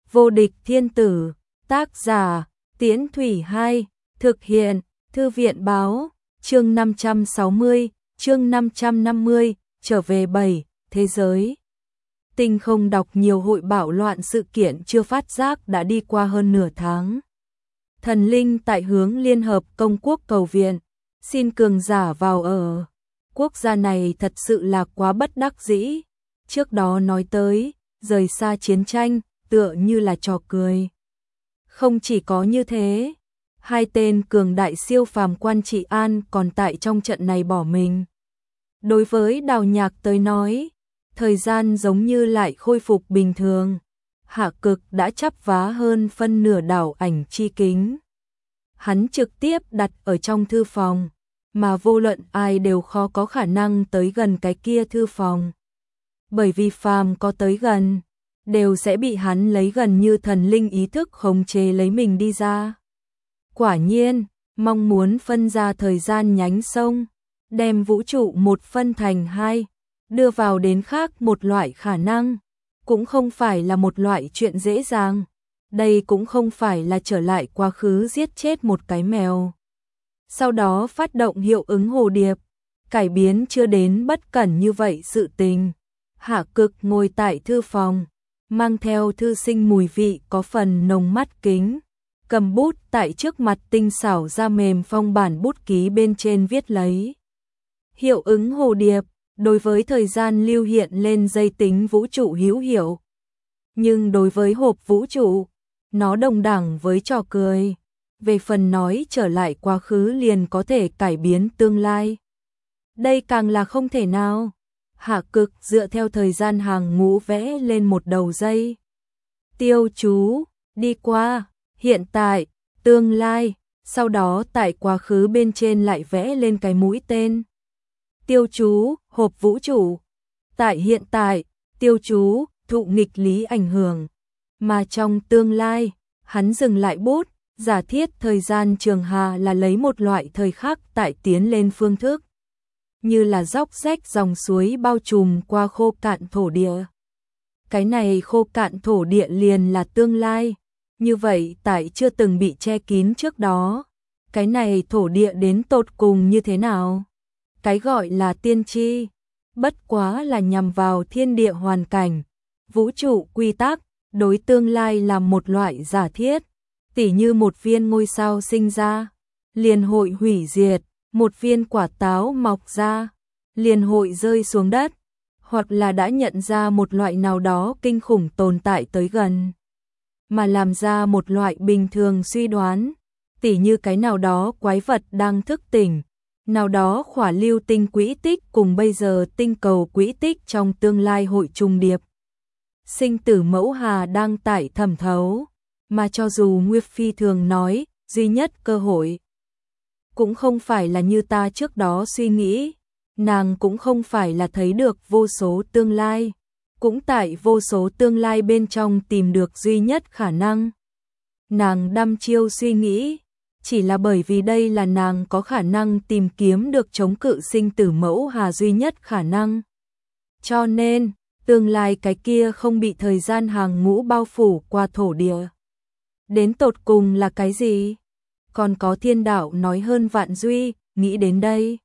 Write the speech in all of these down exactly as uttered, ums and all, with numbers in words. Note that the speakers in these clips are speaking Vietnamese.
Vô địch thiên tử, tác giả, Tiễn Thủy hai, thực hiện, Thư viện báo, chương năm trăm sáu mươi, chương năm trăm năm mươi, trở về bảy, thế giới. Tinh không đọc nhiều hội bạo loạn sự kiện chưa phát giác đã đi qua hơn nửa tháng. Thần linh tại hướng Liên Hợp Công quốc cầu viện, xin cường giả vào ở. Quốc gia này thật sự là quá bất đắc dĩ. Trước đó nói tới, rời xa chiến tranh, tựa như là trò cười. Không chỉ có như thế, hai tên cường đại siêu phàm quan trị an còn tại trong trận này bỏ mình. Đối với Đào Nhạc tới nói, thời gian giống như lại khôi phục bình thường. Hạ Cực đã chắp vá hơn phân nửa đảo ảnh chi kính. Hắn trực tiếp đặt ở trong thư phòng, mà vô luận ai đều khó có khả năng tới gần cái kia thư phòng. Bởi vì phàm có tới gần, đều sẽ bị hắn lấy gần như thần linh ý thức khống chế lấy mình đi ra. Quả nhiên, mong muốn phân ra thời gian nhánh sông, đem vũ trụ một phân thành hai, đưa vào đến khác một loại khả năng, cũng không phải là một loại chuyện dễ dàng. Đây cũng không phải là trở lại quá khứ giết chết một cái mèo. Sau đó phát động hiệu ứng hồ điệp, cải biến chưa đến bất cẩn như vậy sự tình. Hạ Cực ngồi tại thư phòng, mang theo thư sinh mùi vị có phần nồng mắt kính, cầm bút tại trước mặt tinh xảo da mềm phong bản bút ký bên trên viết lấy. Hiệu ứng hồ điệp, đối với thời gian lưu hiện lên dây tính vũ trụ hữu hiệu. Nhưng đối với hộp vũ trụ, nó đồng đẳng với trò cười. Về phần nói trở lại quá khứ liền có thể cải biến tương lai. Đây càng là không thể nào. Hạ Cực dựa theo thời gian hàng ngũ vẽ lên một đầu dây. Tiêu chú, đi qua, hiện tại, tương lai, sau đó tại quá khứ bên trên lại vẽ lên cái mũi tên. Tiêu chú, hộp vũ trụ. Tại hiện tại, tiêu chú, thụ nghịch lý ảnh hưởng. Mà trong tương lai, hắn dừng lại bút, giả thiết thời gian trường hà là lấy một loại thời khắc tại tiến lên phương thức. Như là dốc rách dòng suối bao trùm qua khô cạn thổ địa. Cái này khô cạn thổ địa liền là tương lai. Như vậy tại chưa từng bị che kín trước đó. Cái này thổ địa đến tột cùng như thế nào? Cái gọi là tiên tri, bất quá là nhằm vào thiên địa hoàn cảnh, vũ trụ quy tắc, đối tương lai là một loại giả thiết. Tỉ như một viên ngôi sao sinh ra, liền hội hủy diệt, một viên quả táo mọc ra, liền hội rơi xuống đất, hoặc là đã nhận ra một loại nào đó kinh khủng tồn tại tới gần, mà làm ra một loại bình thường suy đoán, tỉ như cái nào đó quái vật đang thức tỉnh, nào đó khỏa lưu tinh quỹ tích cùng bây giờ tinh cầu quỹ tích trong tương lai hội trùng điệp. Sinh tử mẫu hà đang tại thẩm thấu, mà cho dù Nguyệt Phi thường nói, duy nhất cơ hội cũng không phải là như ta trước đó suy nghĩ, nàng cũng không phải là thấy được vô số tương lai, cũng tại vô số tương lai bên trong tìm được duy nhất khả năng. Nàng đăm chiêu suy nghĩ, chỉ là bởi vì đây là nàng có khả năng tìm kiếm được chống cự sinh tử mẫu hà duy nhất khả năng. Cho nên, tương lai cái kia không bị thời gian hàng ngũ bao phủ qua thổ địa. Đến tột cùng là cái gì? Còn có thiên đạo nói hơn vạn duy, nghĩ đến đây.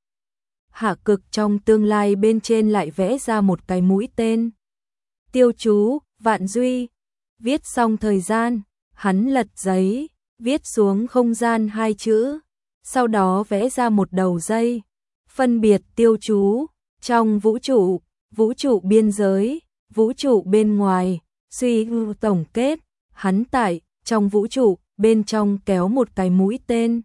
Hạ Cực trong tương lai bên trên lại vẽ ra một cái mũi tên. Tiêu chú, vạn duy. Viết xong thời gian, hắn lật giấy, viết xuống không gian hai chữ. Sau đó vẽ ra một đầu dây. Phân biệt tiêu chú, trong vũ trụ, vũ trụ biên giới, vũ trụ bên ngoài. Suy tổng kết, hắn tại trong vũ trụ, bên trong kéo một cái mũi tên.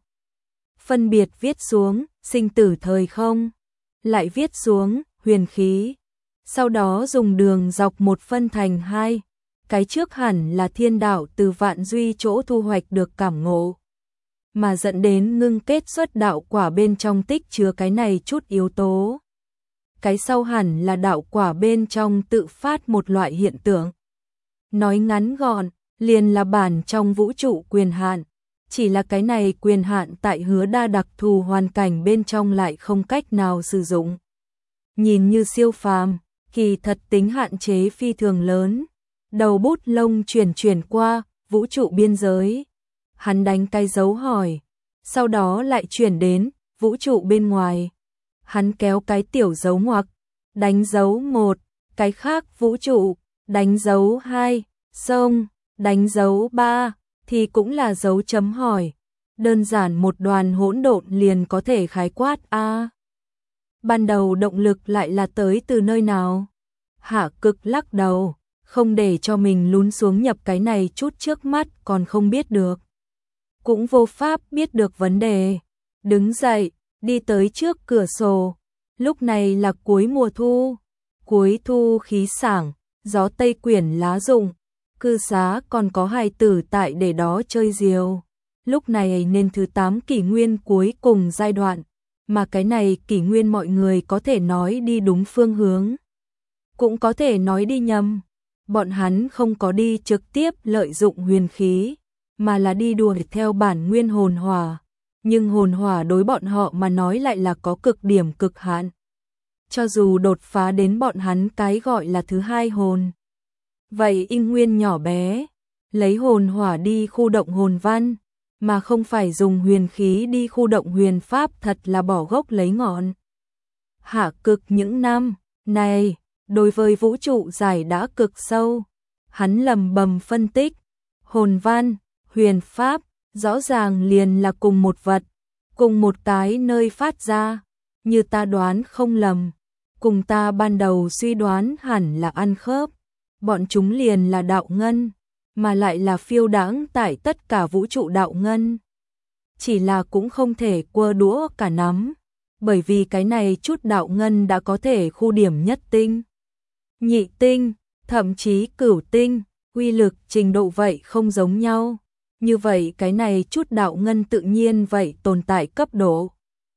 Phân biệt viết xuống, sinh tử thời không. Lại viết xuống, huyền khí. Sau đó dùng đường dọc một phân thành hai. Cái trước hẳn là thiên đạo từ vạn duy chỗ thu hoạch được cảm ngộ. Mà dẫn đến ngưng kết xuất đạo quả bên trong tích chứa cái này chút yếu tố. Cái sau hẳn là đạo quả bên trong tự phát một loại hiện tượng. Nói ngắn gọn, liền là bản trong vũ trụ quyền hạn, chỉ là cái này quyền hạn tại hứa đa đặc thù hoàn cảnh bên trong lại không cách nào sử dụng. Nhìn như siêu phàm, kỳ thật tính hạn chế phi thường lớn, Đầu bút lông chuyển chuyển qua, vũ trụ biên giới. Hắn đánh cái dấu hỏi, sau đó lại chuyển đến, vũ trụ bên ngoài. Hắn kéo cái tiểu dấu ngoặc, đánh dấu một, cái khác vũ trụ, đánh dấu hai, sông, đánh dấu ba, thì cũng là dấu chấm hỏi. Đơn giản một đoàn hỗn độn liền có thể khái quát a. À, ban đầu động lực lại là tới từ nơi nào? Hạ Cực lắc đầu, không để cho mình lún xuống nhập cái này chút trước mắt còn không biết được. Cũng vô pháp biết được vấn đề. Đứng dậy, đi tới trước cửa sổ. Lúc này là cuối mùa thu. Cuối thu khí sảng, gió tây quyển lá rụng. Cư xá còn có hài tử tại để đó chơi diều. Lúc này nên thứ tám kỷ nguyên cuối cùng giai đoạn. Mà cái này kỷ nguyên mọi người có thể nói đi đúng phương hướng. Cũng có thể nói đi nhầm. Bọn hắn không có đi trực tiếp lợi dụng huyền khí, mà là đi đùa theo bản nguyên hồn hỏa. Nhưng hồn hỏa đối bọn họ mà nói lại là có cực điểm cực hạn. Cho dù đột phá đến bọn hắn cái gọi là thứ hai hồn. Vậy in nguyên nhỏ bé, lấy hồn hỏa đi khu động hồn văn, mà không phải dùng huyền khí đi khu động huyền pháp thật là bỏ gốc lấy ngọn. Hạ Cực những năm này, đối với vũ trụ giải đã cực sâu. Hắn lầm bầm phân tích, hồn văn, huyền pháp, rõ ràng liền là cùng một vật, cùng một cái nơi phát ra. Như ta đoán không lầm, cùng ta ban đầu suy đoán hẳn là ăn khớp. Bọn chúng liền là đạo ngân, mà lại là phiêu đãng tại tất cả vũ trụ đạo ngân. Chỉ là cũng không thể quơ đũa cả nắm, bởi vì cái này chút đạo ngân đã có thể khu điểm nhất tinh, nhị tinh, thậm chí cửu tinh, uy lực trình độ vậy không giống nhau. Như vậy cái này chút đạo ngân tự nhiên vậy tồn tại cấp độ.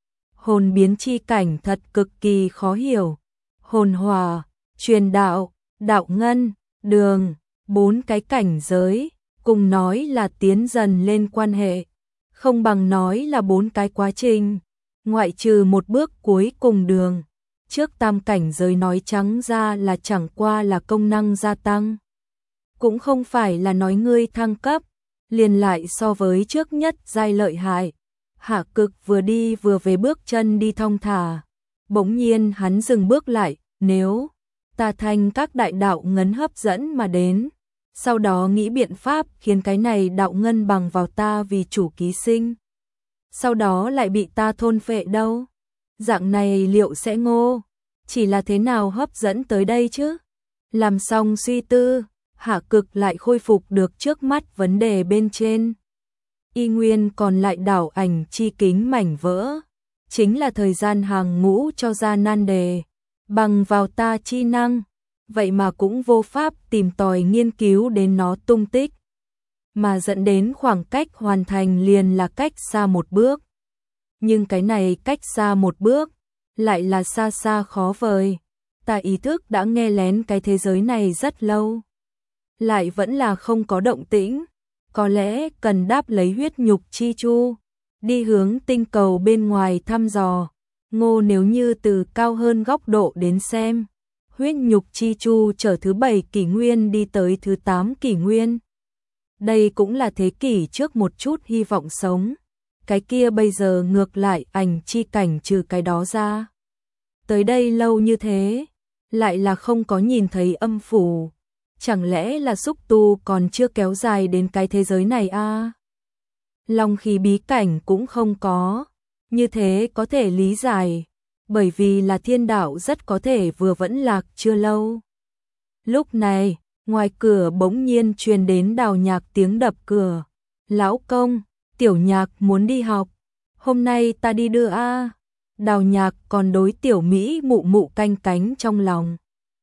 Hồn biến chi cảnh thật cực kỳ khó hiểu. Hồn hòa, truyền đạo, đạo ngân, đường, bốn cái cảnh giới, cùng nói là tiến dần lên quan hệ, không bằng nói là bốn cái quá trình, ngoại trừ một bước cuối cùng đường. Trước tam cảnh giới nói trắng ra là chẳng qua là công năng gia tăng. Cũng không phải là nói ngươi thăng cấp, liền lại so với trước nhất giai lợi hại. Hạ Cực vừa đi vừa về bước chân đi thong thả. Bỗng nhiên hắn dừng bước lại, nếu ta thành các đại đạo ngân hấp dẫn mà đến, sau đó nghĩ biện pháp khiến cái này đạo ngân bằng vào ta vì chủ ký sinh, sau đó lại bị ta thôn phệ đâu? Dạng này liệu sẽ ngô? Chỉ là thế nào hấp dẫn tới đây chứ? Làm xong suy tư, Hạ Cực lại khôi phục được trước mắt vấn đề bên trên. Y nguyên còn lại đảo ảnh chi kính mảnh vỡ, chính là thời gian hàng ngũ cho ra nan đề, bằng vào ta chi năng, vậy mà cũng vô pháp tìm tòi nghiên cứu đến nó tung tích, mà dẫn đến khoảng cách hoàn thành liền là cách xa một bước. Nhưng cái này cách xa một bước, lại là xa xa khó vời. Ta ý thức đã nghe lén cái thế giới này rất lâu, lại vẫn là không có động tĩnh. Có lẽ cần đáp lấy huyết nhục chi chu, đi hướng tinh cầu bên ngoài thăm dò. Ngô nếu như từ cao hơn góc độ đến xem, huyết nhục chi chu chở thứ bảy kỷ nguyên đi tới thứ tám kỷ nguyên. Đây cũng là thế kỷ trước một chút hy vọng sống. Cái kia bây giờ ngược lại ảnh chi cảnh trừ cái đó ra. Tới đây lâu như thế, lại là không có nhìn thấy âm phủ. Chẳng lẽ là xúc tu còn chưa kéo dài đến cái thế giới này a? À? Long khí bí cảnh cũng không có. Như thế có thể lý giải, bởi vì là thiên đạo rất có thể vừa vẫn lạc chưa lâu. Lúc này, ngoài cửa bỗng nhiên truyền đến Đào Nhạc tiếng đập cửa. Lão công, Tiểu Nhạc muốn đi học. Hôm nay ta đi đưa a. À. Đào Nhạc còn đối Tiểu Mỹ mụ mụ canh cánh trong lòng.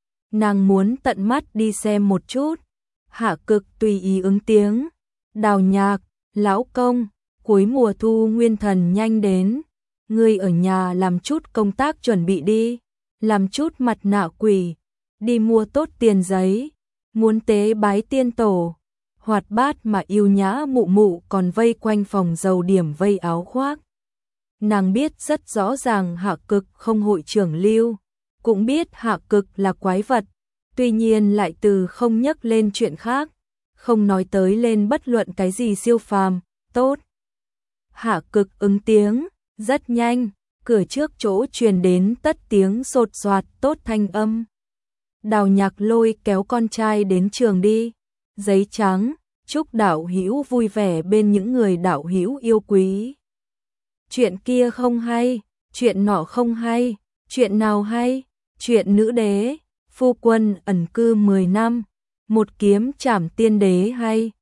Nàng muốn tận mắt đi xem một chút. Hạ Cực tùy ý ứng tiếng. Đào Nhạc, lão công, cuối mùa thu nguyên thần nhanh đến. Ngươi ở nhà làm chút công tác chuẩn bị đi. Làm chút mặt nạ quỷ. Đi mua tốt tiền giấy. Muốn tế bái tiên tổ. Hoạt bát mà yêu nhã mụ mụ còn vây quanh phòng dầu điểm vây áo khoác. Nàng biết rất rõ ràng Hạ Cực không hội trưởng lưu. Cũng biết Hạ Cực là quái vật. tuy nhiên lại từ không nhắc lên chuyện khác, không nói tới lên bất luận cái gì siêu phàm, tốt. Hạ Cực ứng tiếng, rất nhanh, cửa trước chỗ truyền đến tất tiếng sột soạt tốt thanh âm. Đào Nhạc Lôi kéo con trai đến trường đi, giấy trắng, chúc đạo hữu vui vẻ bên những người đạo hữu yêu quý. Chuyện kia không hay, chuyện nọ không hay, chuyện nào hay, chuyện nữ đế, phu quân ẩn cư mười năm, một kiếm trảm tiên đế hay.